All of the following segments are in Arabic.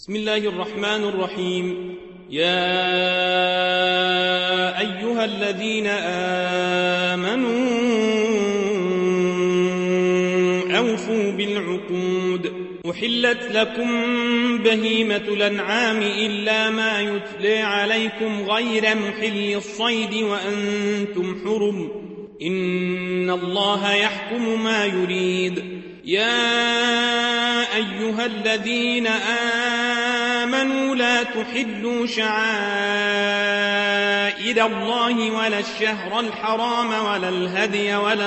بسم الله الرحمن الرحيم. يا أيها الذين آمنوا أوفوا بالعقود. أحلت لكم بهيمة الأنعام إلا ما يتلى عليكم غير محل الصيد وأنتم حرم، إن الله يحكم ما يريد. يا أيها الذين آمنوا لا تحلوا شعائر الله ولا الشهر الحرام ولا الهدي ولا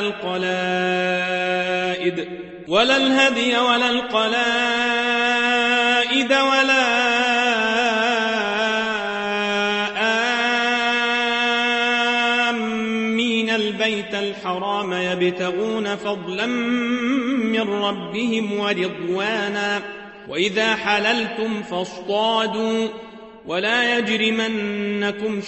القلائد ولا آمين البيت الحرام يبتغون فضلا من ربهم ورضوانا، وإذا حللتم فاصطادوا، ولا يجرمنكم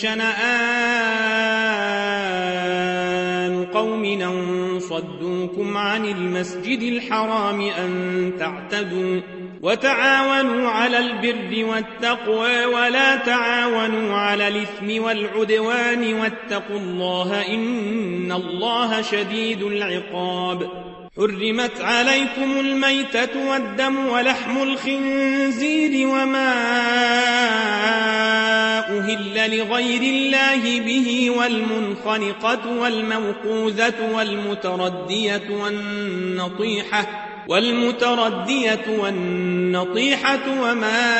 شنآن قوم أن صدوكم عن المسجد الحرام أن تعتدوا، وتعاونوا على البر والتقوى ولا تعاونوا على الإثم والعدوان، واتقوا الله إن الله شديد العقاب. حرمت عليكم الميتة والدم ولحم الخنزير وما أهل لغير الله به، والمنخنقة والموقوذة والمتردية والنطيحة وما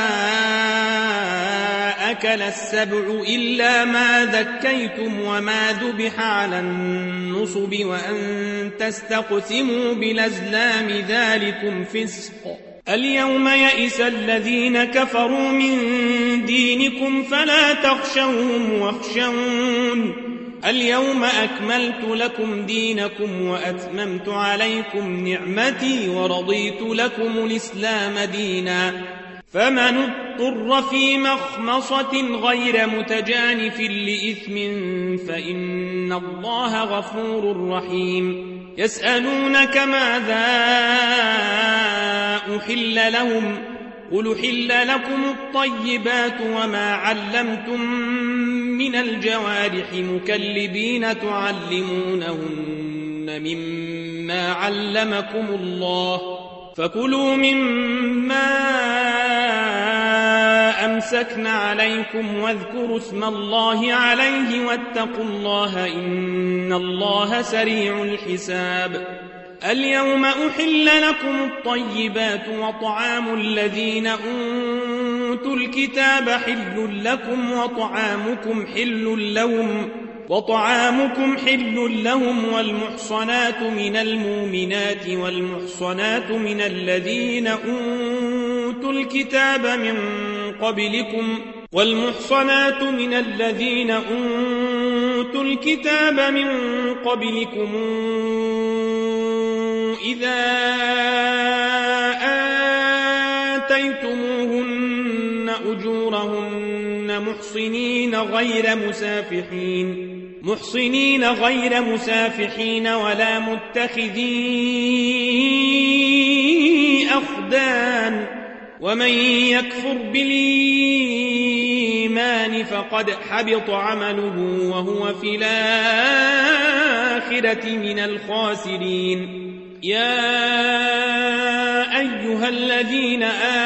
أكل السبع إلا ما ذكيتم وما ذبح على النصب، وأن تستقسموا بالأزلام ذلكم فسق. اليوم يئس الذين كفروا من دينكم فلا تخشوهم واخشون. اليوم أكملت لكم دينكم وأتممت عليكم نعمتي ورضيت لكم الإسلام دينا، فمن اضطر في مخمصة غير متجانف لإثم فإن الله غفور رحيم. يسألونك ماذا أحل لهم، قل أحل لكم الطيبات وما علمتم من الجوارح مكلبين تعلمونهن مما علمكم الله، فكلوا مما أمسكن عليكم واذكروا اسم الله عليه واتقوا الله إن الله سريع الحساب. اليوم أحل لكم الطيبات وطعام الذين أوتوا الكتاب حل لكم وطعامكم حل لهم، والمحصنات من المؤمنات والمحصنات من الذين أوتوا الكتاب من قبلكم إذا آتيتموهن أجورهن محصنين غير مسافحين ولا متخذي أخدان، ومن يكفر بالإيمان فقد حبط عمله وهو في الآخرة من الخاسرين. يا أيها الذين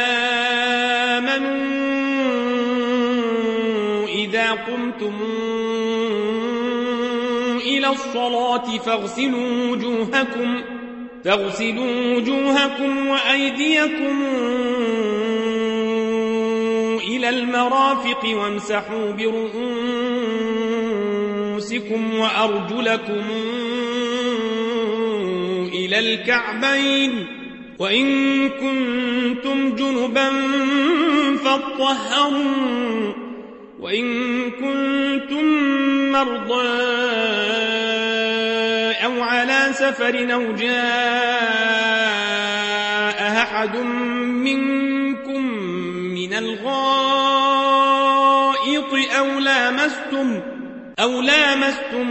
آمنوا إذا قمتم إلى الصلاة فاغسلوا وجوهكم وأيديكم إلى المرافق وامسحوا برؤوسكم وأرجلكم إلى الكعبين، وإن كنتم جنبا فاطهروا، وإن كنتم مرضى أو على سفر أو جاء أحد منكم من الغائط أو لامستم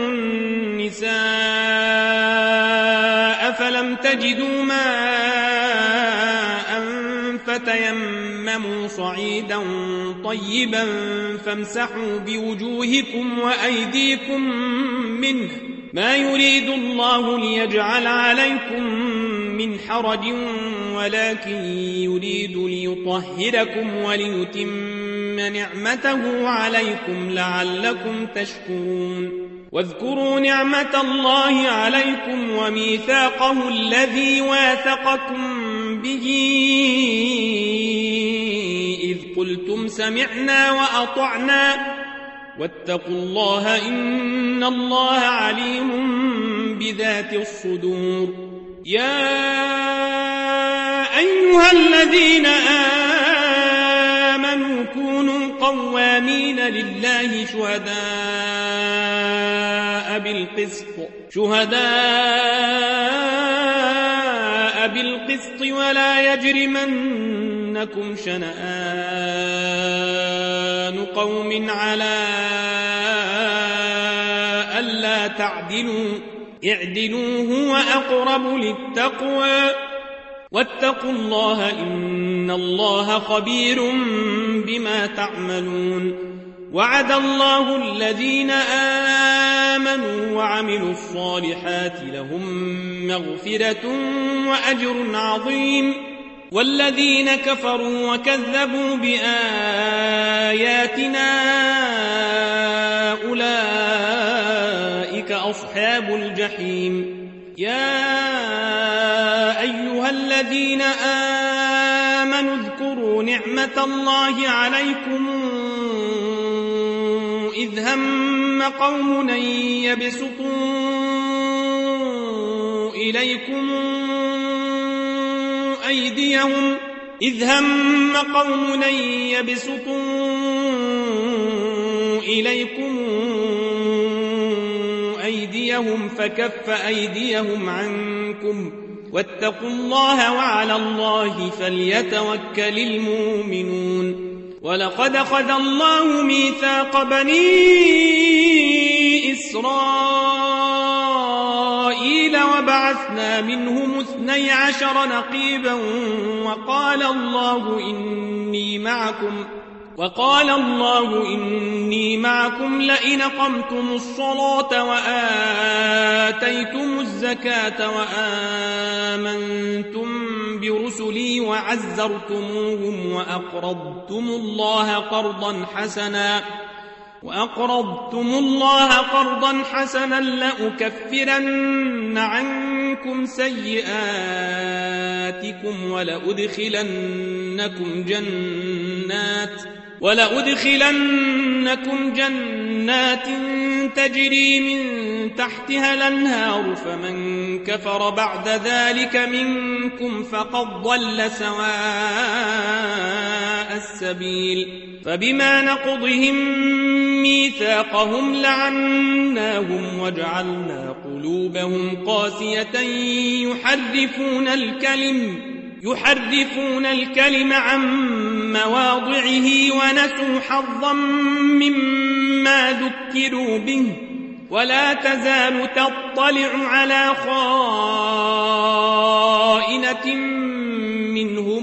النساء فلم تجدوا ماء تيمموا صعيدا طيبا فامسحوا بوجوهكم وأيديكم منه ما يريد الله ليجعل عليكم من حرج ولكن يريد ليطهركم وليتم نعمته عليكم لعلكم تشكرون واذكروا نعمة الله عليكم وميثاقه الذي واثقكم به إذ قلتم سمعنا وأطعنا واتقوا الله إن الله عليم بذات الصدور يا أيها الذين آمنوا كونوا قوامين لله شهداء بالقسط ولا يجرمنكم شنآن قوم على ألا تعدلوا اعدلوا هو أقرب للتقوى واتقوا الله إن الله خبير بما تعملون وعد الله الذين آمنوا وعملوا الصالحات لهم مغفرة وأجر عظيم والذين كفروا وكذبوا بآياتنا أولئك أصحاب الجحيم يا أيها الذين آمنوا اذكروا نعمة الله عليكم إذ هم قوم يبسطوا إليكم أيديهم فكف أيديهم عنكم واتقوا الله وعلى الله فليتوكل المؤمنون ولقد أخذ الله ميثاق بني إسرائيل وبعثنا منهم 12 نقيبا وقال الله إني معكم لئن أقمتم الصلاة وآتيتم الزكاة وآمنتم برسلي وعزرتموهم وأقرضتم الله قرضا حسنا لأكفرن عنكم سيئاتكم ولأدخلنكم جنات تجري من تحتها الأنهار فمن كفر بعد ذلك منكم فقد ضل سواء السبيل فبما نقضهم ميثاقهم لعناهم وجعلنا قلوبهم قاسية يحرفون الكلم عن مواضعه ونسوا حظا مما ذكروا به ولا تزال تطلع على خائنة منهم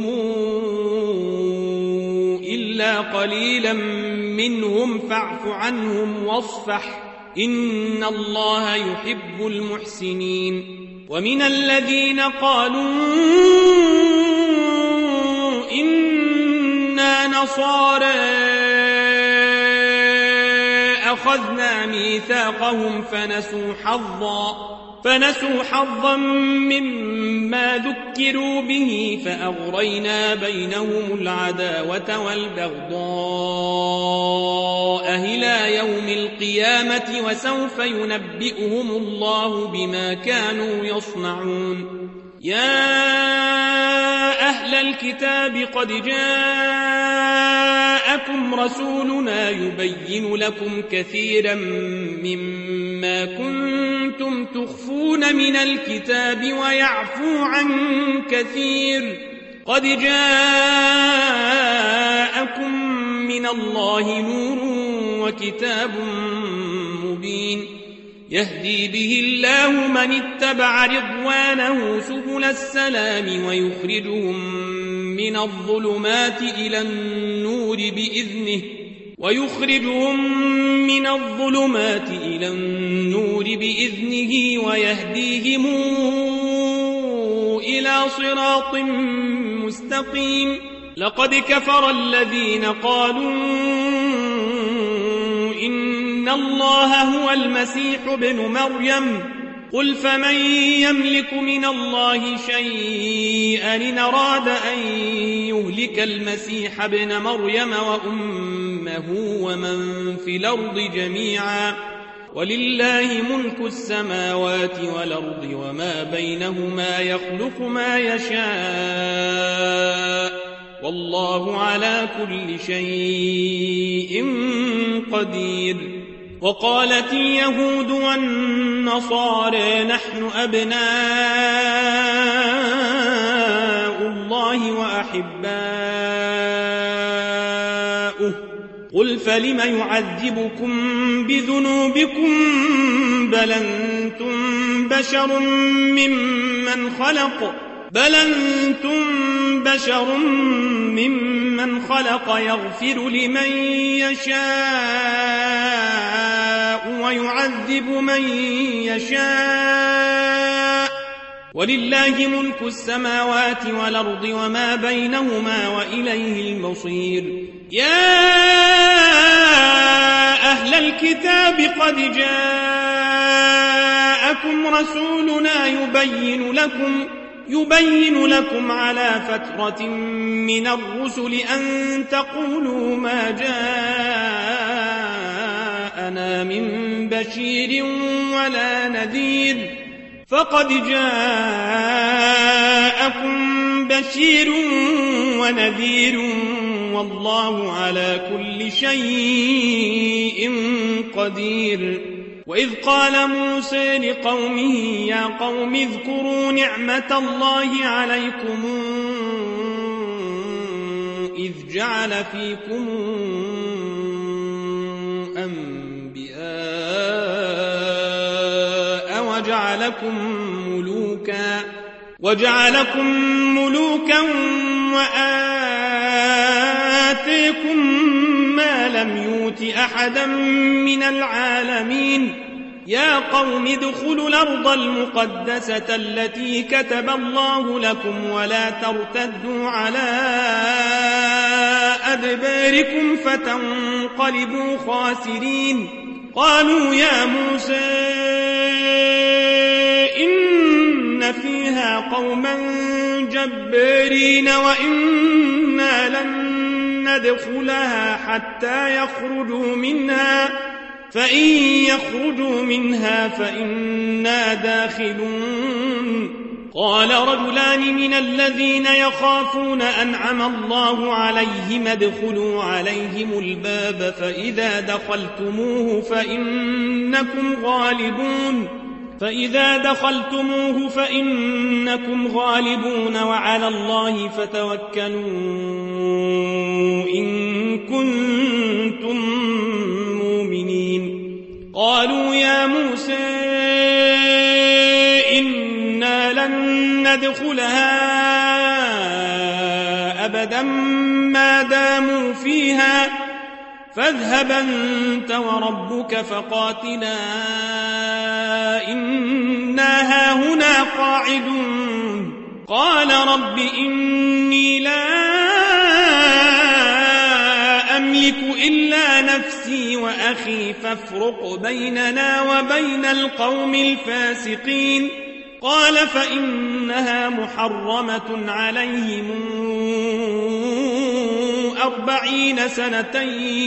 إلا قليلا منهم فاعف عنهم واصفح إن الله يحب المحسنين ومن الذين قالوا إنا نصارى أخذنا ميثاقهم فنسوا حظا مما ذكروا به فأغرينا بينهم العداوة والبغضاء إلى يوم القيامة وسوف ينبئهم الله بما كانوا يصنعون يا أهل الكتاب قد جاءكم رسولنا يبين لكم كثيرا مما كنتم تخفون من الكتاب ويعفو عن كثير قد جاءكم من الله نور وكتاب مبين يهدي به الله من اتبع رضوانه سبل السلام ويخرجهم من الظلمات إلى النور بإذنه ويخرجهم من الظلمات إلى النور بإذنه ويهديهم إلى صراط مستقيم. لقد كفر الذين قالوا إن الله هو المسيح ابن مريم قل فمن يملك من الله شيئا إن أراد أن يهلك المسيح ابن مريم وأمه ومن في الأرض جميعا ولله ملك السماوات والأرض وما بينهما يخلق ما يشاء والله على كل شيء قدير. وقالت اليهود والنصارى نحن أبناء الله وأحباؤه قل فلم يعذبكم بذنوبكم بل أنتم بشر ممن خلق يغفر لمن يشاء ويعذب من يشاء ولله ملك السماوات والأرض وما بينهما وإليه المصير. يا أهل الكتاب قد جاءكم رسولنا يبين لكم على فترة من الرسل أن تقولوا ما جاءنا من بشير ولا نذير فقد جاءكم بشير ونذير والله على كل شيء قدير. وإذ قال موسى لقومه يا قوم اذكروا نعمة الله عليكم إذ جعل فيكم أنبياء وجعلكم ملوكا وآتيكم ما لم يؤت أحدا من العالمين. يا قوم ادخلوا الأرض المقدسة التي كتب الله لكم ولا ترتدوا على أدباركم فتنقلبوا خاسرين. قالوا يا موسى إن فيها قوما جبارين وإنا لن ندخلها حتى يخرجوا منها فإن يخرجوا منها فإنا داخلون. قال رجلان من الذين يخافون أنعم الله عليهم ادخلوا عليهم الباب فإذا دخلتموه فإنكم غالبون وعلى الله فتوكلوا إن كنتم مؤمنين. قالوا يا موسى إنا لن ندخلها أبدا ما داموا فيها فاذهب أنت وربك فقاتلا إنا هاهنا قاعدون. قال رب إني لا أملك إلا نفسي وأخي فافرق بيننا وبين القوم الفاسقين. قال فإنها محرمة عليهم 40 سنة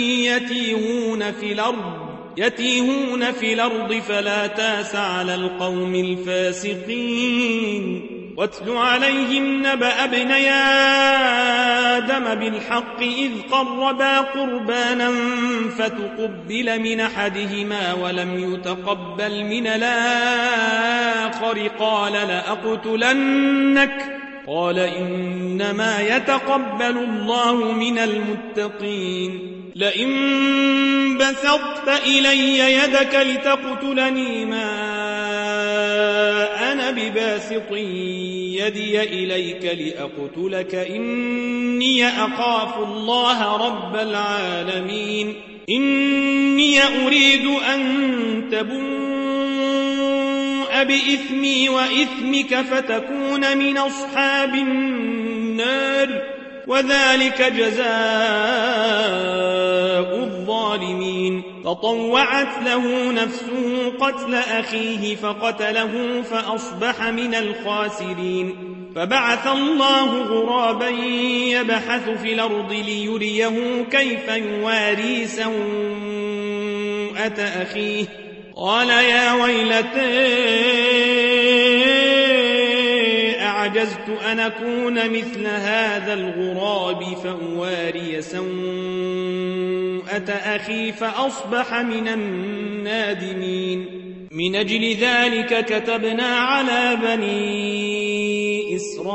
يتيهون في الأرض فلا تاس على القوم الفاسقين. واتل عليهم نبأ ابني آدم بالحق إذ قربا قربانا فتقبل من أحدهما ولم يتقبل من الآخر قال لأقتلنك قال إنما يتقبل الله من المتقين. لئن بسطت إلي يدك لتقتلني ما أنا أنا بباسط يدي إليك لأقتلك إني أخاف الله رب العالمين إني أريد أن تبوء بإثمي وإثمك فتكون من أصحاب النار وذلك جزاء الظالمين فطوعت له نفسه قتل أخيه فقتله فأصبح من الخاسرين فبعث الله غرابا يبحث في الأرض ليريه كيف يواري سوءة أخيه قال يا ويلتى أعجزت أن أكون مثل هذا الغراب فأواري سوءة أخي فأصبح من النادمين من أجل ذلك كتبنا على بني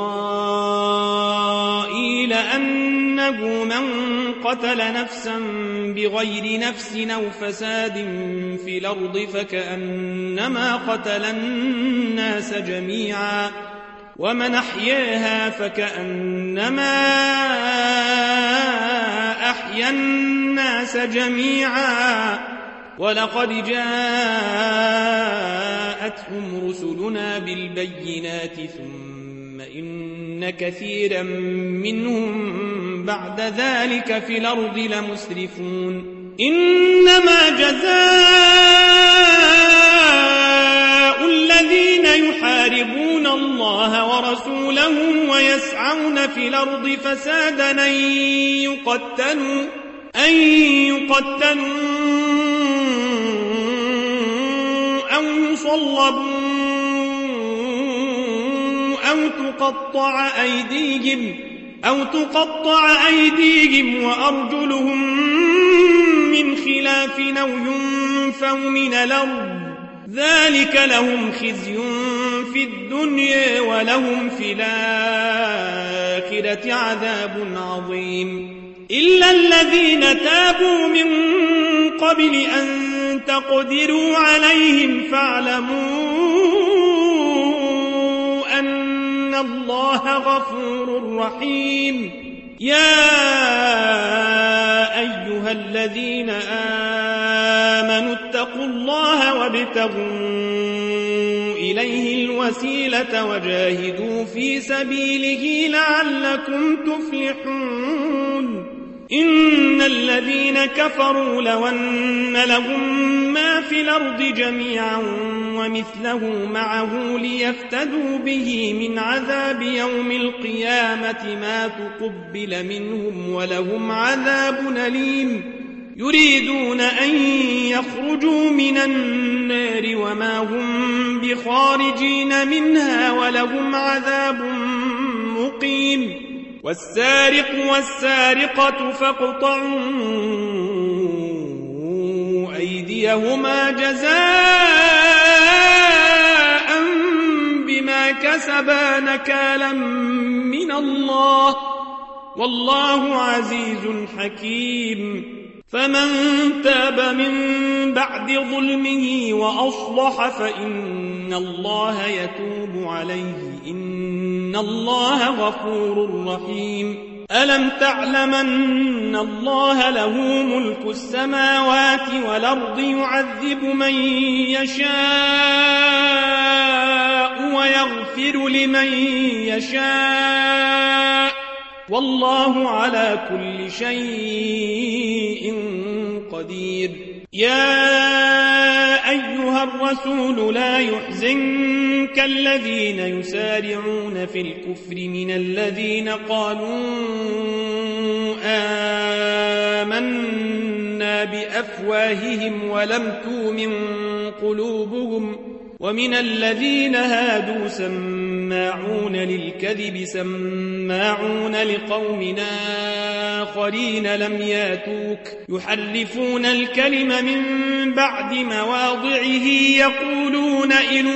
إسرائيل أنه من قتل نفسا بغير نفس أو فساد في الأرض فكأنما قتل الناس جميعا ومن أحياها فكأنما أحيا الناس جميعا ولقد جاءتهم رسلنا بالبينات ثم إن كثيرا منهم بعد ذلك في الأرض لمسرفون إنما جزاء الذين يحاربون الله ورسوله ويسعون في الأرض فسادا أن يقتلوا أو يصلبوا أو تقطع أيديهم وأرجلهم من خلاف أو ينفوا من الأرض ذلك لهم خزي في الدنيا ولهم في الآخرة عذاب عظيم إلا الذين تابوا من قبل أن تقدروا عليهم فاعلموا أن الله غفور رحيم يا أيها الذين آمنوا اتقوا الله وابتغوا إليه الوسيلة وجاهدوا في سبيله لعلكم تفلحون إن الذين كفروا لو أن لهم ما في الأرض جميعا ومثله معه ليفتدوا به من عذاب يوم القيامة ما تقبل منهم ولهم عذاب أليم يريدون أن يخرجوا من النار وما هم بخارجين منها ولهم عذاب مقيم والسارق والسارقة فاقطعوا أيديهما جزاء بما كسبا نكالا من الله والله عزيز حكيم فمن تاب من بعد ظلمه وأصلح فإن الله يتوب عليه إن الله غفور رحيم ألم تعلم أن الله له ملك السماوات والأرض يعذب من يشاء ويغفر لمن يشاء والله على كل شيء قدير يا أيها الرسول لا يحزنك الذين يسارعون في الكفر من الذين قالوا آمنا بأفواههم ولم تؤمن قلوبهم ومن الذين هادوا سماعون للكذب سماعون لقوم آخرين لم ياتوك يحرفون الكلم من بعد مواضعه يقولون إن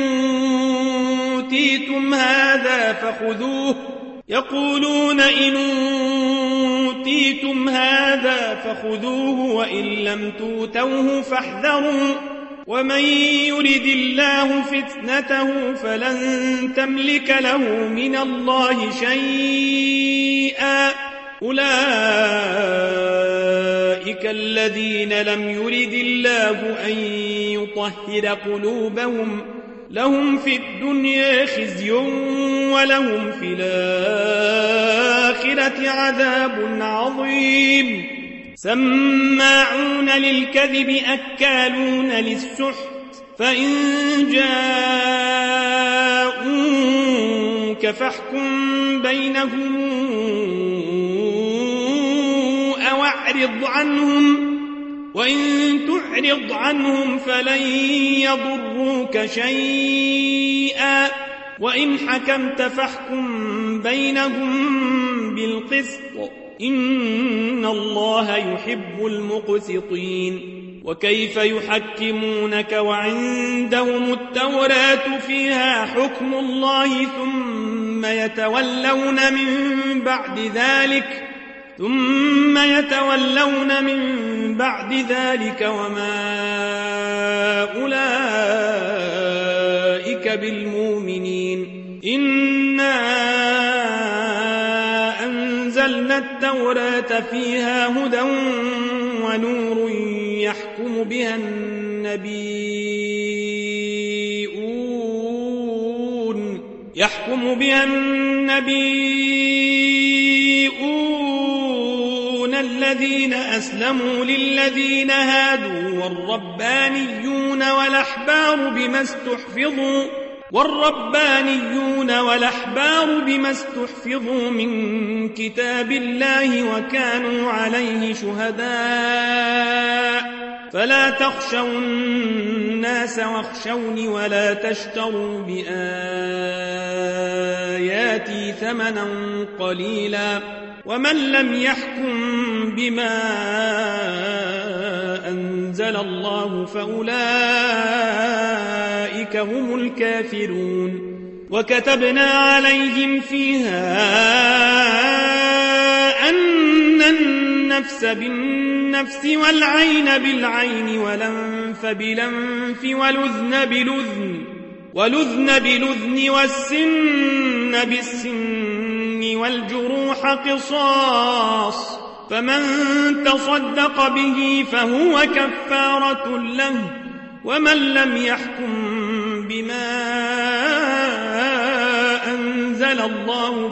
أوتيتم هذا فخذوه وإن لم توتوه فاحذروا ومن يرد الله فتنته فلن تملك له من الله شيئا أولئك الذين لم يرد الله أن يطهر قلوبهم لهم في الدنيا خزي ولهم في الآخرة عذاب عظيم سماعون للكذب أكالون للسحت فإن جاءوك فاحكم بينهم أو أعرض عنهم وإن تعرض عنهم فلن يضروك شيئا وإن حكمت فاحكم بينهم بالقسط إن الله يحب المقسطين وكيف يحكمونك وعندهم التوراة فيها حكم الله ثم يتولون من بعد ذلك وما أولئك بالمؤمنين إنا أنزلنا التوراة فيها هدى ونور يحكم بها النبيون الذين أسلموا للذين هادوا والربانيون والأحبار بما استحفظوا من كتاب الله وكانوا عليه شهداء فلا تخشوا الناس واخشوني ولا تشتروا بآياتي ثمنا قليلا ومن لم يحكم بما أنزل الله فأولئك هم الكافرون وكتبنا عليهم فيها أن النفس بالنفس والعين بالعين والأنف بالأنف والأذن بالأذن والسن بالسن والجروح قصاص فمن تصدق به فهو كفارة له ومن لم يحكم بما أنزل الله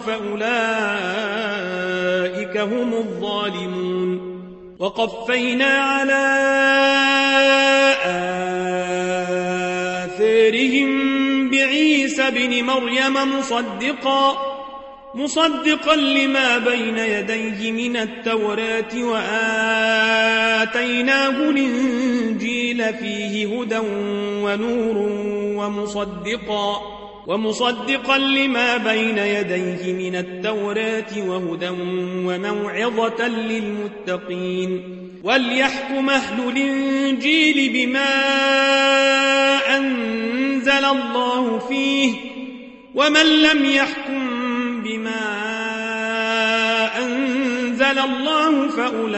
فأولئك هم الظالمون وقفينا على آثارهم بعيسى بن مريم مصدقا لما بين يديه من التوراة وآتيناه الإنجيل فيه هدى ونور ومصدقا لما بين يديه من التوراة وهدى وموعظة للمتقين وليحكم أهل الإنجيل بما أنزل الله فيه ومن لم يحكم بما أنزل الله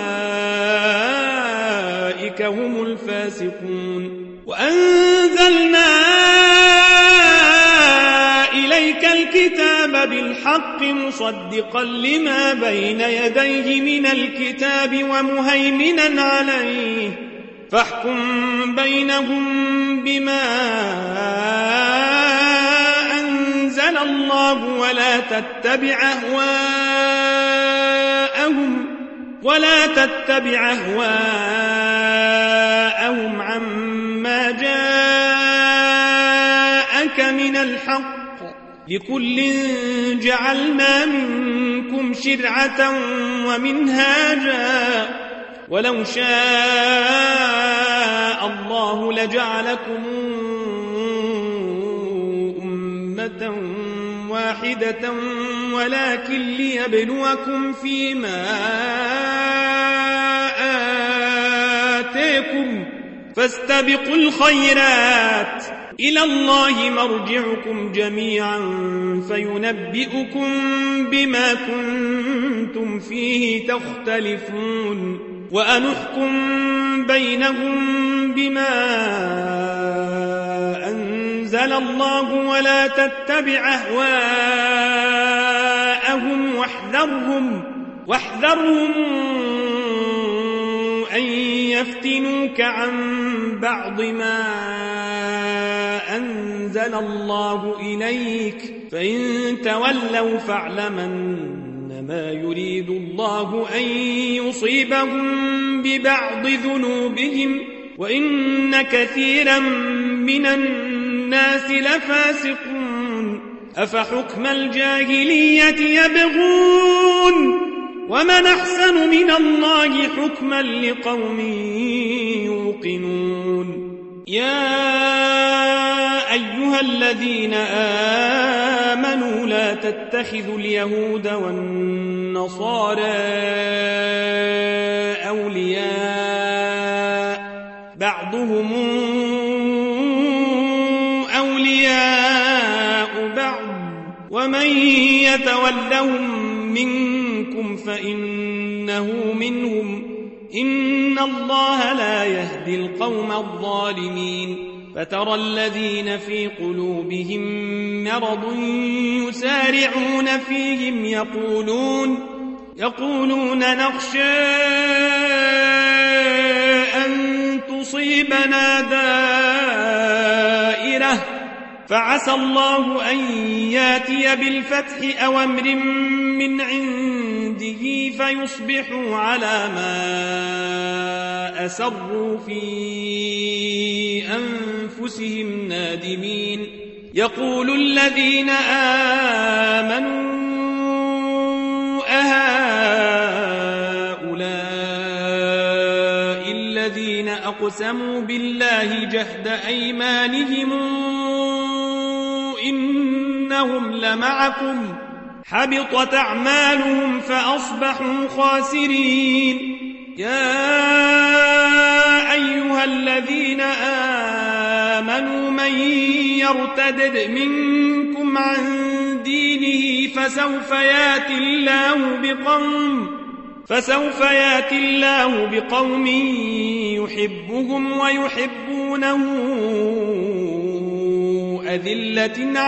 فأولئك هم الفاسقون وأنزلنا إليك الكتاب بالحق مصدقا لما بين يديه من الكتاب ومهيمنا عليه فاحكم بينهم بما أنزل الله ولا تتبع أهواءهم عما جاءك من الحق لكل جعلنا منكم شرعة ومنهاجا ولو شاء الله لجعلكم أمة واحدة ولكن ليبلوكم فيما آتاكم فاستبقوا الخيرات إلى الله مرجعكم جميعا فينبئكم بما كنتم فيه تختلفون وأنحكم بينهم بما أنزل الله ولا تتبع أهواءهم واحذرهم أن يفتنوك عن بعض ما أنزل الله إليك فإن تولوا فاعلمن ما يريد الله أن يصيبهم ببعض ذنوبهم وإن كثيرا من الناس لفاسقون أفحكم الجاهلية يبغون ومن أحسن من الله حكما لقوم يوقنون يا أيها الذين آمنوا لا تتخذوا اليهود والنصارى أولياء بعضهم أولياء بعض ومن يتولهم منكم فإنه منهم إن الله لا يهدي القوم الظالمين فترى الذين في قلوبهم مرض يسارعون فيهم يقولون نخشى أن تصيبنا دائرة فعسى الله أن ياتي بالفتح أو أمر من عنده فيصبحوا على ما أسروا في أنفسهم نادمين يقول الذين آمنوا أهؤلاء الذين أقسموا بالله جهد أيمانهم إنهم لمعكم حبطت أعمالهم فأصبحوا خاسرين يا أيها الذين آمنوا من يرتدد منكم عن دينه فسوف ياتي الله بقوم يحبهم ويحبونه أذلة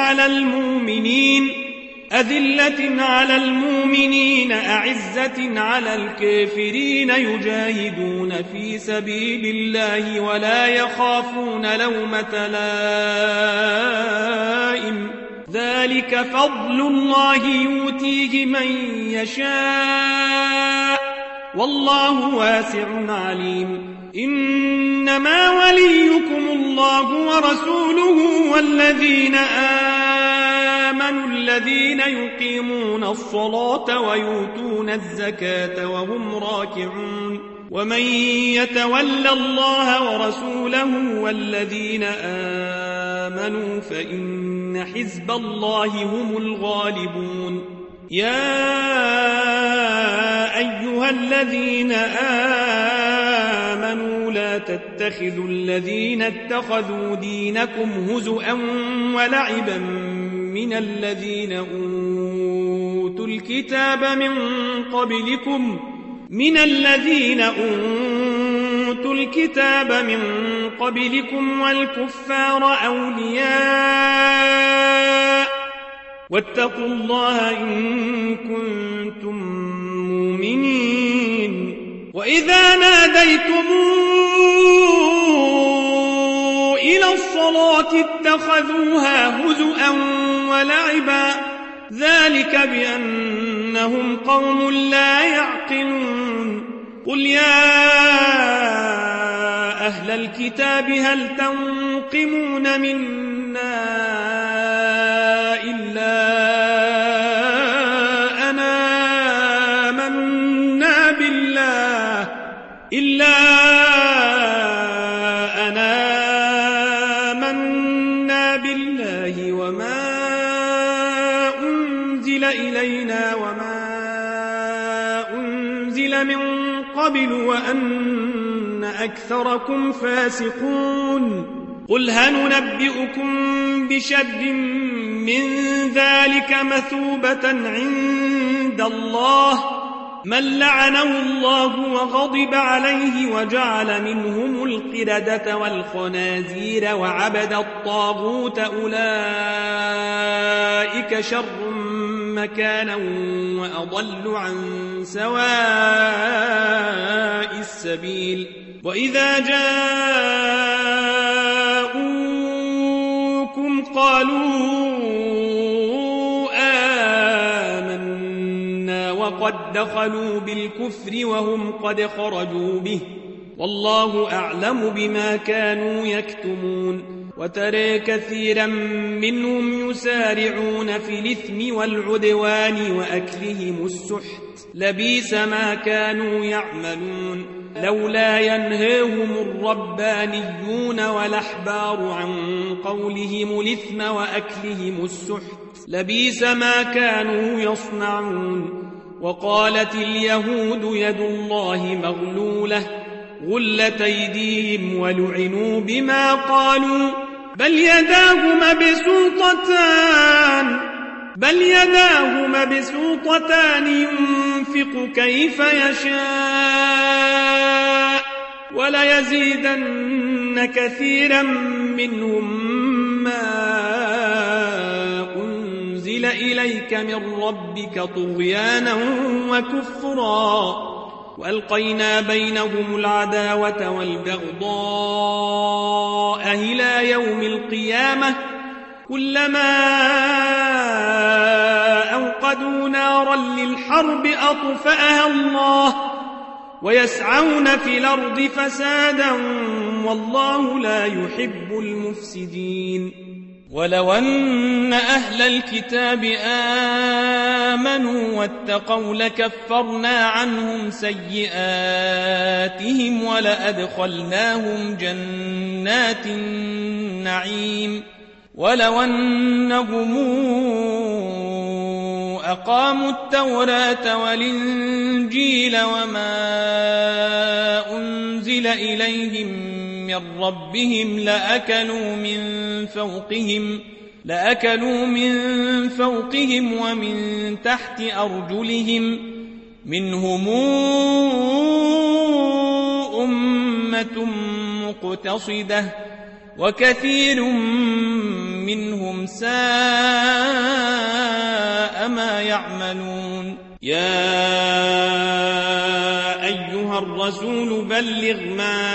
على المؤمنين أعزة على الكافرين يجاهدون في سبيل الله ولا يخافون لومة لائم ذلك فضل الله يؤتيه من يشاء والله واسع عليم إنما وليكم الله ورسوله والذين آمنوا الذين يقيمون الصلاة ويؤتون الزكاة وهم راكعون ومن يتول الله ورسوله والذين آمنوا فإن حزب الله هم الغالبون يا أيها الذين آمنوا لا تتخذوا الذين اتخذوا دينكم هزؤا ولعبا من الذين أوتوا الكتاب من قبلكم والكفار أولياء واتقوا الله إن كنتم مؤمنين وإذا ناديتم إلى الصلاة اتخذوها هزؤا ولعبا ذلك بأنهم قوم لا يعقلون قل يا أهل الكتاب هل تنقمون منا إلا أن آمنا بالله وما أنزل إلينا وما أنزل من قبل وأن أكثركم فاسقون قل هل ننبئكم بشر من ذلك مثوبة عند الله من لعنه الله وغضب عليه وجعل منهم القردة والخنازير وعبد الطاغوت أولئك شر مكانا وأضل عن سواء السبيل وإذا جاءوكم قالوا آمنا وقد دخلوا بالكفر وهم قد خرجوا به والله أعلم بما كانوا يكتمون وترى كثيرا منهم يسارعون في الإثم والعدوان وأكلهم السحت لبئس ما كانوا يعملون لولا ينهاهم الربانيون والأحبار عن قولهم الإثم وأكلهم السحت لبئس ما كانوا يصنعون وقالت اليهود يد الله مغلولة غلت أيديهم ولعنوا بما قالوا بل يداه مبسوطتان ينفق كيف يشاء وليزيدن كثيرا منهم ما أنزل إليك من ربك طغيانا وكفرا وألقينا بينهم العداوة والبغضاء إلى يوم القيامة كلما أوقدوا نارا للحرب أطفأها الله ويسعون في الأرض فسادا والله لا يحب المفسدين ولو أن أهل الكتاب آمنوا واتقوا لكفرنا عنهم سيئاتهم ولأدخلناهم جنات النعيم ولو أنهم أقاموا التوراة والإنجيل وما أنزل إليهم من ربهم لأكلوا من فوقهم ومن تحت أرجلهم منهم أمة مقتصدة وكثير منهم ساء ما يعملون يا أيها الرسول بلغ ما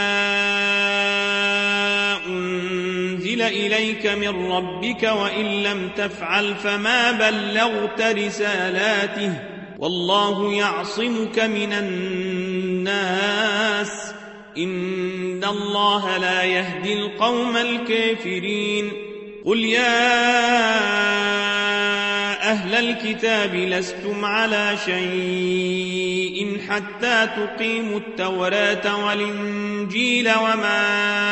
أنزل إليك من ربك وإن لم تفعل فما بلغت رسالاته والله يعصمك من الناس إن الله لا يهدي القوم الكافرين قل يا أهل الكتاب لستم على شيء حتى تقيموا التوراة والإنجيل وما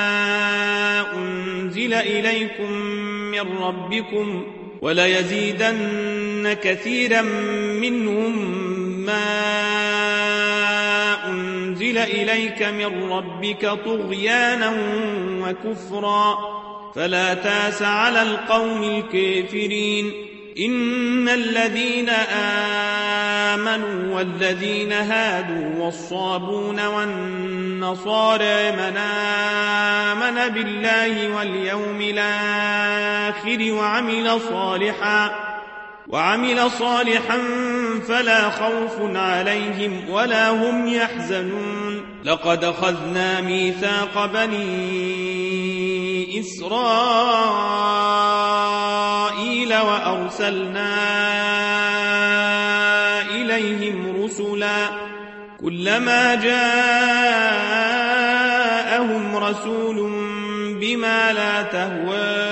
أنزل إليكم من ربكم وليزيدن كثيرا منهم ما أنزل إليك من ربك طغيانا وكفرا فلا تاس على القوم الكافرين إن الذين آمنوا والذين هادوا والصابون والنصارى من آمن بالله واليوم الآخر وعمل صالحا فلا خوف عليهم ولا هم يحزنون لقد أخذنا ميثاق بني إسرائيل وأرسلنا إليهم رسلا كلما جاءهم رسول بما لا تهوى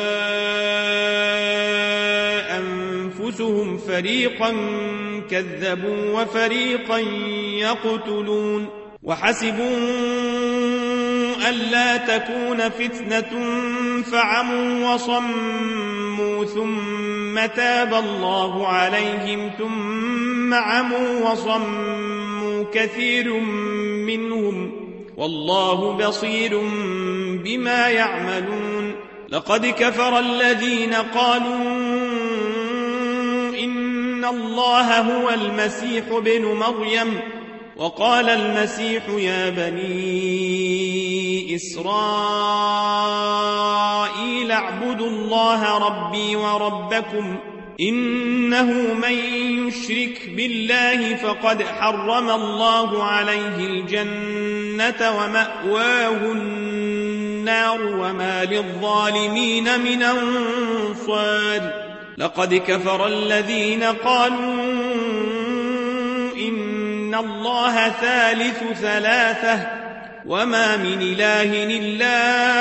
أنفسهم فريقا كذبوا وفريقا يقتلون وحسبوا ألا تكون فتنة فعموا وصموا ثم تاب الله عليهم ثم عموا وصموا كثير منهم والله بصير بما يعملون لقد كفر الذين قالوا إن الله هو المسيح ابن مريم. وقال المسيح يا بني إسرائيل اعبدوا الله ربي وربكم إنه من يشرك بالله فقد حرم الله عليه الجنة ومأواه النار وما للظالمين من أنصار. لقد كفر الذين قالوا إن الله ثالث ثلاثة وما من إله إلا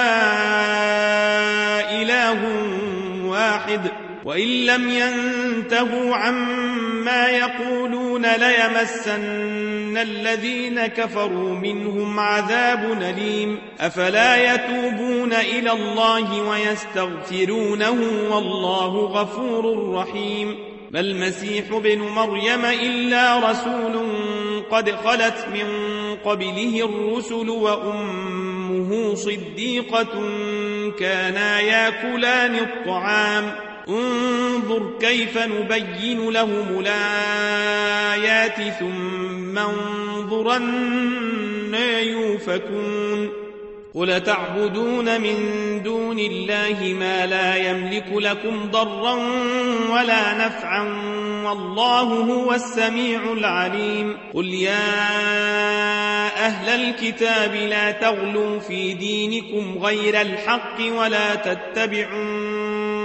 إله واحد وإن لم ينتهوا عما يقولون ليمسن الذين كفروا منهم عذاب أليم. أفلا يتوبون إلى الله ويستغفرونه والله غفور رحيم. ما المسيح ابن مريم إلا رسول قد خلت من قبله الرسل وأمه صديقة كانا يأكلان الطعام. انظر كيف نبين لهم الآيات ثم انظر أنى يؤفكون. قل تعبدون من دون الله ما لا يملك لكم ضرا ولا نفعا والله هو السميع العليم. قل يا أهل الكتاب لا تغلوا في دينكم غير الحق ولا تتبعوا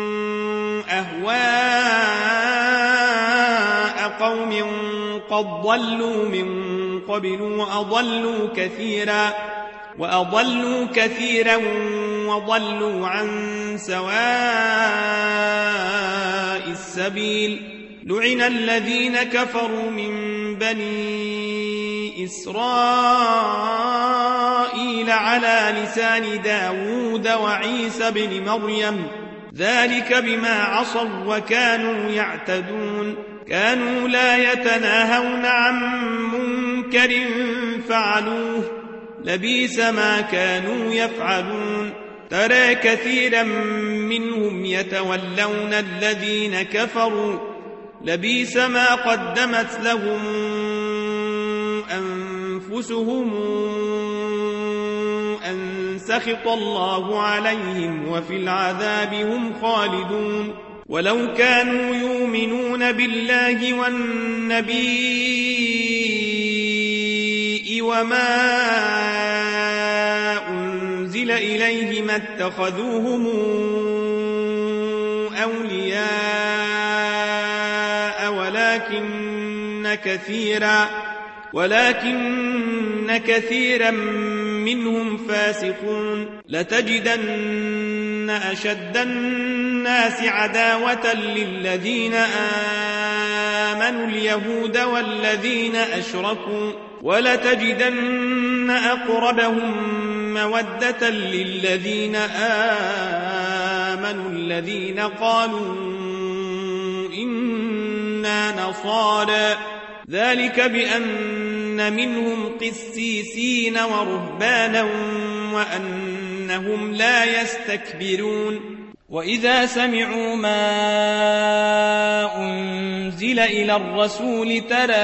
أهواء قوم قد ضلوا من قبل وأضلوا كثيرا وضلوا عن سواء السبيل. لعن الذين كفروا من بني إسرائيل على لسان داود وعيسى بن مريم ذلك بما عصوا وكانوا يعتدون. كانوا لا يتناهون عن منكر فعلوه لبئس ما كانوا يفعلون. ترى كثيرا منهم يتولون الذين كفروا لبئس ما قدمت لهم أنفسهم أن سخط الله عليهم وفي العذاب هم خالدون. ولو كانوا يؤمنون بالله والنبي وما أنزل إليه ما اتخذوهم أولياء ولكن كثيرا منهم فاسقون. لتجدن أشد الناس عداوة للذين آمنوا اليهود والذين أشركوا ولتجدن أقربهم مودة للذين آمنوا الذين قالوا إنا نصارى ذلك بأن منهم قسيسين ورهبانا وأنهم لا يستكبرون. وإذا سمعوا ما أنزل إلى الرسول ترى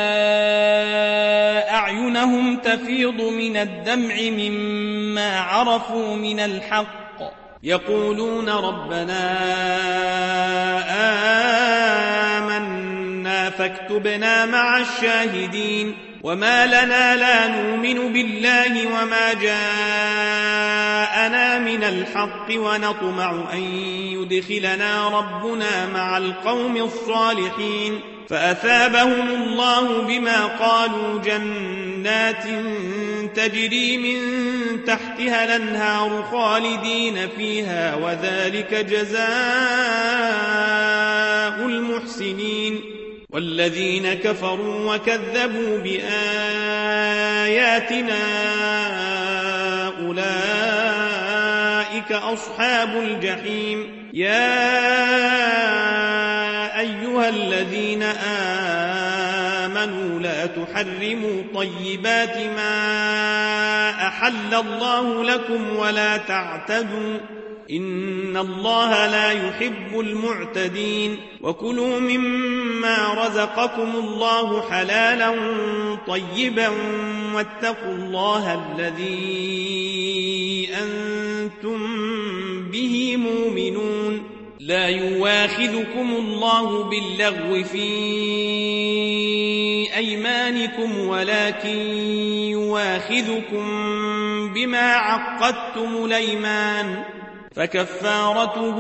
أعينهم تفيض من الدمع مما عرفوا من الحق يقولون ربنا آمنا فاكتبنا مع الشاهدين. وما لنا لا نؤمن بالله وما جاءنا من الحق ونطمع أن يدخلنا ربنا مع القوم الصالحين. فأثابهم الله بما قالوا جنات تجري من تحتها الأنهار خالدين فيها وذلك جزاء المحسنين. والذين كفروا وكذبوا بآياتنا أولئك أصحاب الجحيم. يا أيها الذين آمنوا لا تحرموا طيبات ما أحل الله لكم ولا تعتدوا إن الله لا يحب المعتدين وكلوا مما رزقكم الله حلالا طيبا واتقوا الله الذي أنتم به مؤمنون لا يواخذكم الله باللغو في أيمانكم ولكن يواخذكم بما عقدتم الأيمان فكفارته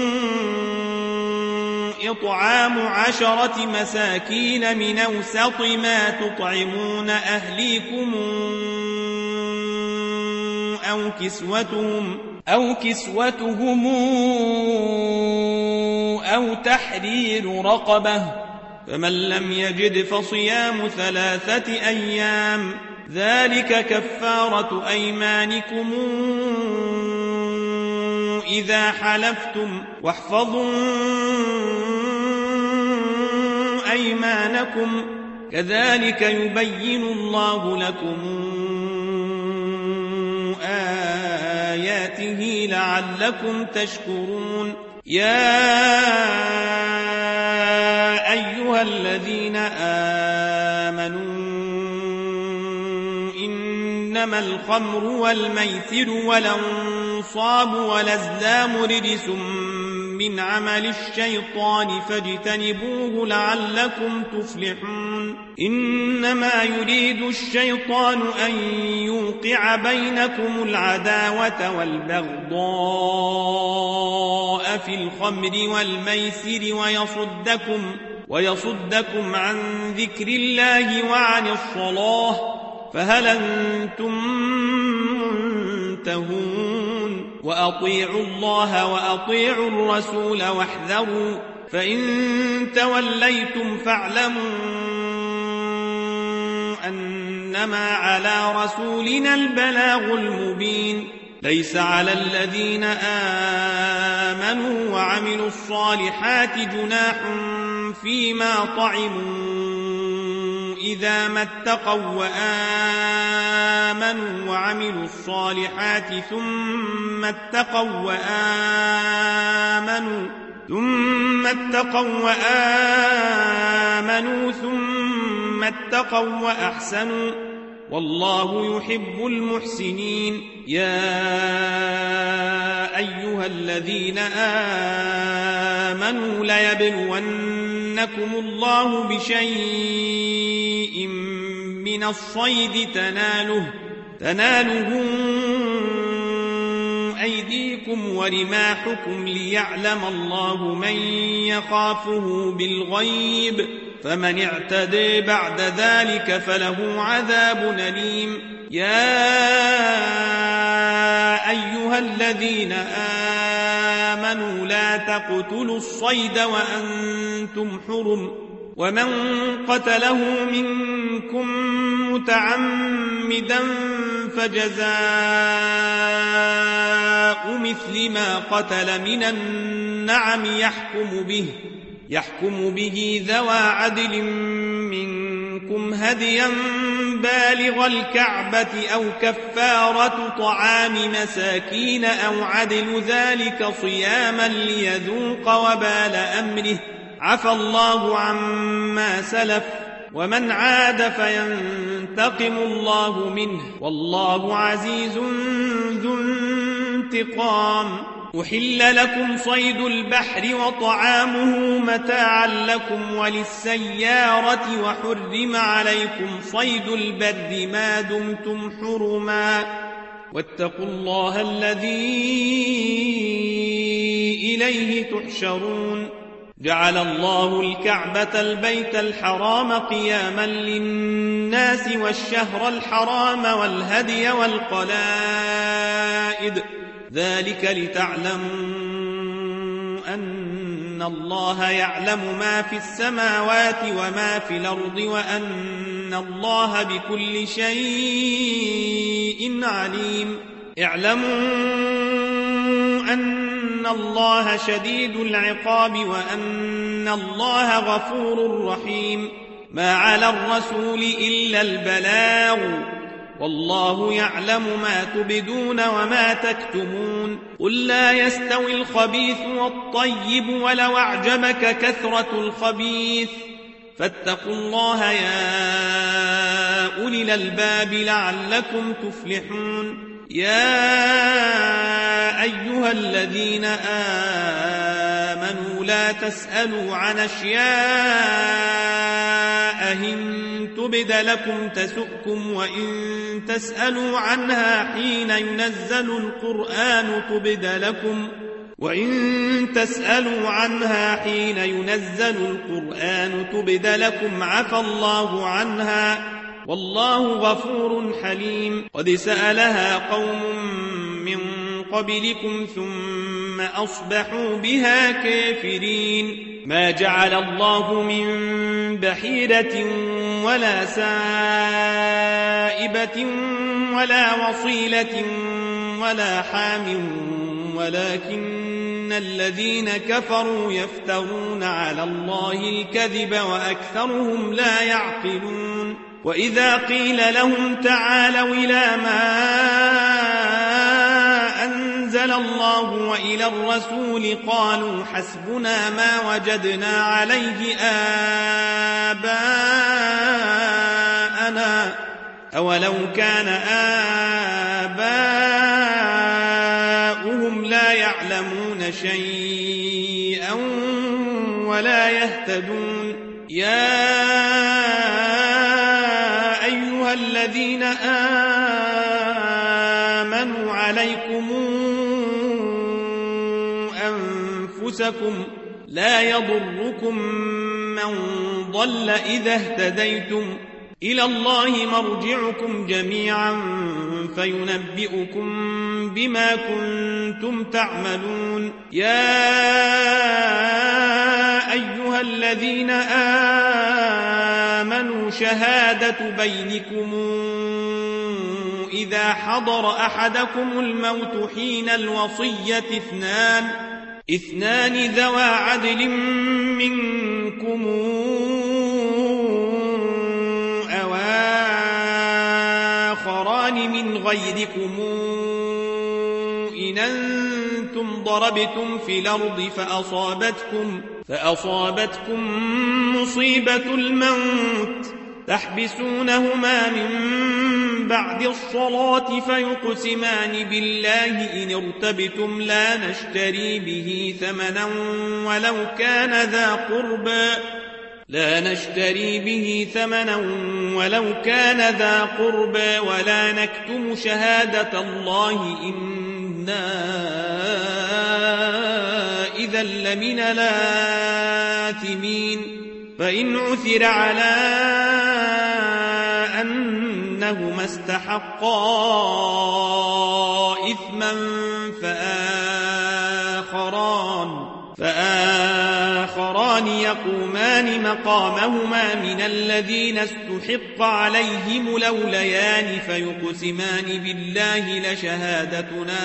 إطعام 10 مساكين من أوسط ما تطعمون أهليكم أو كسوتهم أو تحرير رقبة فمن لم يجد فصيام 3 أيام ذلك كفارة أيمانكم إذا حلفتم واحفظوا أيمانكم كذلك يبين الله لكم آياته لعلكم تشكرون يا أيها الذين آمنوا إنما الخمر والميسر والأنصاب والأزلام رجس من عمل الشيطان فاجتنبوه لعلكم تفلحون إنما يريد الشيطان أن يوقع بينكم العداوة والبغضاء في الخمر والميسر ويصدكم عن ذكر الله وعن الصلاة فهل أنتم منتهون وأطيعوا الله وأطيعوا الرسول واحذروا فإن توليتم فاعلموا أنما على رسولنا البلاغ المبين ليس على الذين آمنوا وعملوا الصالحات جناح فيما طعموا إذا ما اتقوا وآمنوا وعملوا الصالحات ثم اتقوا وأحسنوا والله يحب المحسنين يا أيها الذين آمنوا ليبلونكم الله بشيء من الصيد تناله أيديكم ورماحكم ليعلم الله من يخافه بالغيب فمن اعتدى بعد ذلك فله عذاب أليم يا أيها الذين آمنوا لا تقتلوا الصيد وأنتم حرم ومن قتله منكم متعمدا فجزاء مثل ما قتل من النعم يحكم به ذوى عدل منكم هديا بالغ الكعبة أو كفارة طعام مساكين أو عدل ذلك صياما ليذوق وبال أمره عفى الله عما سلف ومن عاد فينتقم الله منه والله عزيز ذو انتقام أحل لكم صيد البحر وطعامه متاعا لكم وللسيارة وحرم عليكم صيد البر ما دمتم حرما واتقوا الله الذي إليه تحشرون جعل الله الكعبة البيت الحرام قياما للناس والشهر الحرام والهدي والقلائد ذلك لتعلموا أن الله يعلم ما في السماوات وما في الأرض وأن الله بكل شيء عليم اعلموا أن الله شديد العقاب وأن الله غفور رحيم ما على الرسول إلا البلاغ والله يعلم ما تبدون وما تكتمون قل لا يستوي الخبيث والطيب ولو أعجبك كثرة الخبيث فاتقوا الله يا أولي الألباب لعلكم تفلحون يا أيها الذين آمنوا لا تسألوا عن أشياء إن تبد لكم تسؤكم وإن تسألوا عنها حين ينزل القرآن تبد لكم عفى الله عنها والله غفور حليم قد سألها قوم من قبلكم ثم أصبحوا بها كافرين ما جعل الله من بحيرة ولا سائبة ولا وصيلة ولا حام ولكن الذين كفروا يفترون على الله الكذب وأكثرهم لا يعقلون وإذا قيل لهم تعالوا إلى ما أنزل الله وإلى الرسول قالوا حسبنا ما وجدنا عليه آباءنا أولو كان آباؤهم لا يعلمون شيئا ولا يهتدون يا أيها الذين آمنوا عليكم أنفسكم لا يضركم من ضل إذا اهتديتم إلى الله مرجعكم جميعا فينبئكم بما كنتم تعملون يا أيها الذين آمنوا شهادة بينكم إذا حضر أحدكم الموت حين الوصية اثنان ذوى عدل منكم أو آخران من غيركم إن أنتم ضربتم في الأرض فأصابتكم مصيبة الموت تحبسونهما من بعد الصلاة فيقسمان بالله إن ارتبتم لا نشتري به ثمنا ولو كان ذا قربى ولا نكتم شهادة الله إنا إذا لمن الآثمين فإن عثر على أنهما استحقا إثما فآخران يقومان مقامهما من الذين استحق عليهم الأوليان فيقسمان بالله لشهادتنا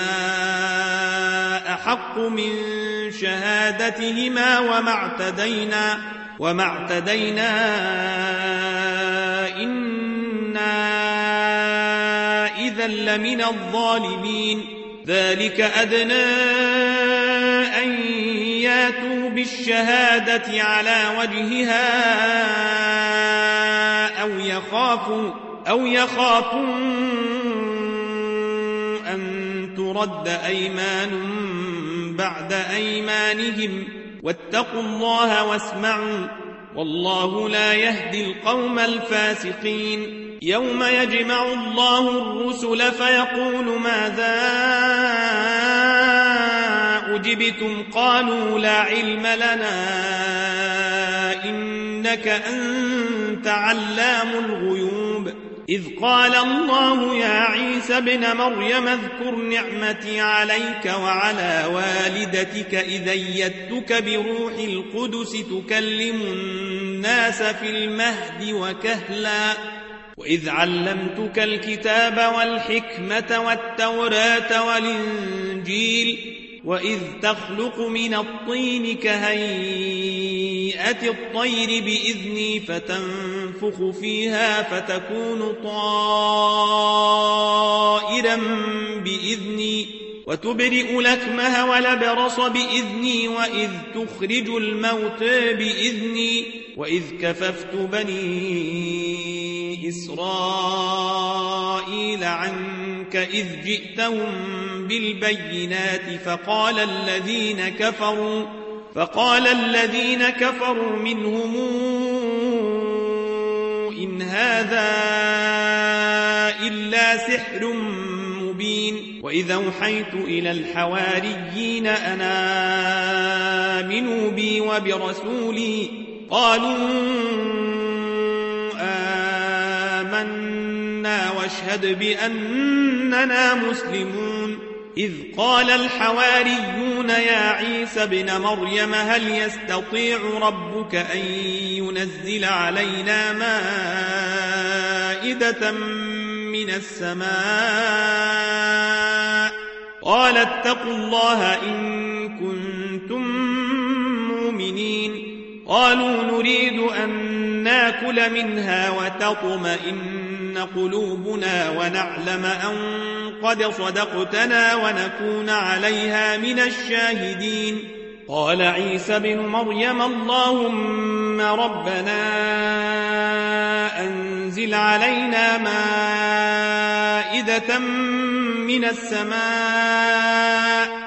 أحق من شهادتهما وما اعتدينا إنا إذا لمن الظالمين ذلك أدنى أن ياتوا بالشهادة على وجهها أو يخافوا أن ترد أيمان بعد أيمانهم واتقوا الله واسمعوا والله لا يهدي القوم الفاسقين يوم يجمع الله الرسل فيقول ماذا أجبتم قالوا لا علم لنا إنك أنت علام الغيوب إذ قال الله يا عيسى ابن مريم اذكر نعمتي عليك وعلى والدتك إذ أيدتك بروح القدس تكلم الناس في المهد وكهلا وإذ علمتك الكتاب والحكمة والتوراة والإنجيل وإذ تخلق من الطين كهيئة الطير بإذني فتنفخ فتنفخ فيها فتكون طائرا بإذني وتبرئ الأكمه والأبرص بإذني وإذ تخرج الموتى بإذني وإذ كففت بني إسرائيل عنك إذ جئتهم بالبينات فقال الذين كفروا منهم إن هذا إلا سحر مبين وإذا أوحيت إلى الحواريين أن آمنوا بي وبرسولي قالوا آمنا واشهد بأننا مسلمون إذ قال الحواريون يا عيسى ابن مريم هل يستطيع ربك أن ينزل علينا مائدة من السماء قال اتقوا الله إن كنتم مؤمنين قالوا نريد أن ناكل منها وتطمئن قلوبنا ونعلم أن قد صدقتنا ونكون عليها من الشاهدين قال عيسى بن مريم اللهم ربنا أنزل علينا مائدة من السماء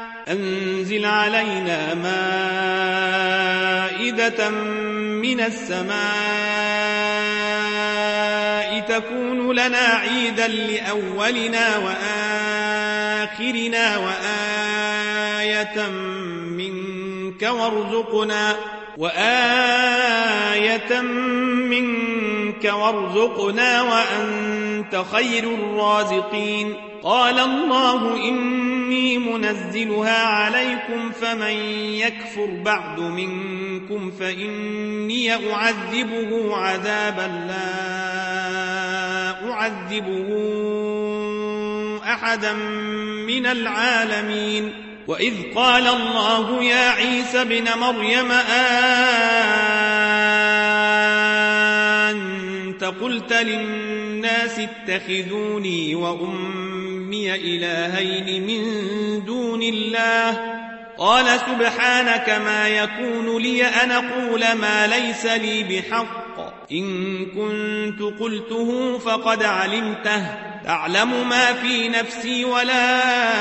تكون لنا عيدا لأولنا وآخرنا وآية منك وارزقنا وأنت خير الرازقين قال الله إني منزلها عليكم فمن يكفر بعد منكم فإني أعذبه عذابا لا أعذبه أحدا من العالمين وإذ قال الله يا عيسى ابن مريم أنت قلت للناس اتخذوني وأمي إلهين من دون الله قال سبحانك ما يكون لي أن أقول ما ليس لي بحق إن كنت قلته فقد علمته تعلم ما في نفسي ولا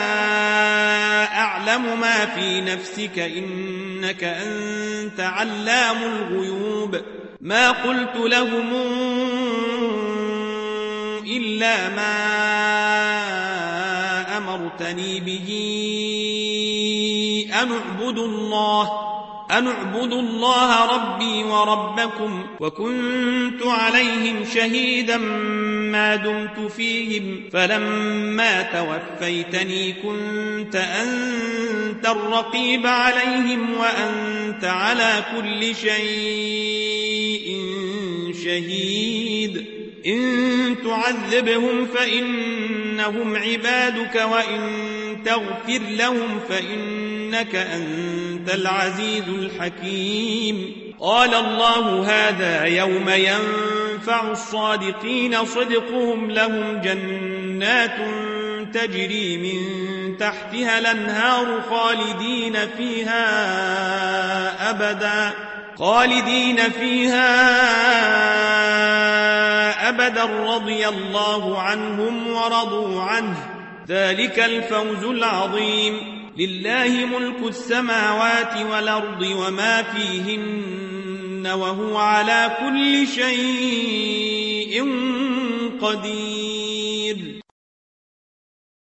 أعلم ما في نفسك إنك أنت علام الغيوب ما قلت لهم إلا ما أمرتني به أن اعبدوا الله ربي وربكم وكنت عليهم شهيدا ما دمت فيهم فلما توفيتني كنت أنت الرقيب عليهم وأنت على كل شيء شهيد إن تعذبهم فإنهم عبادك وإن تغفر لهم فإنك أنت العزيز الحكيم قال الله هذا يوم ينفع الصادقين صدقهم لهم جنات تجري من تحتها الأنهار خالدين فيها أبدا رضي الله عنهم ورضوا عنه ذلك الفوز العظيم لله ملك السماوات والأرض وما فيهن وهو على كل شيء قدير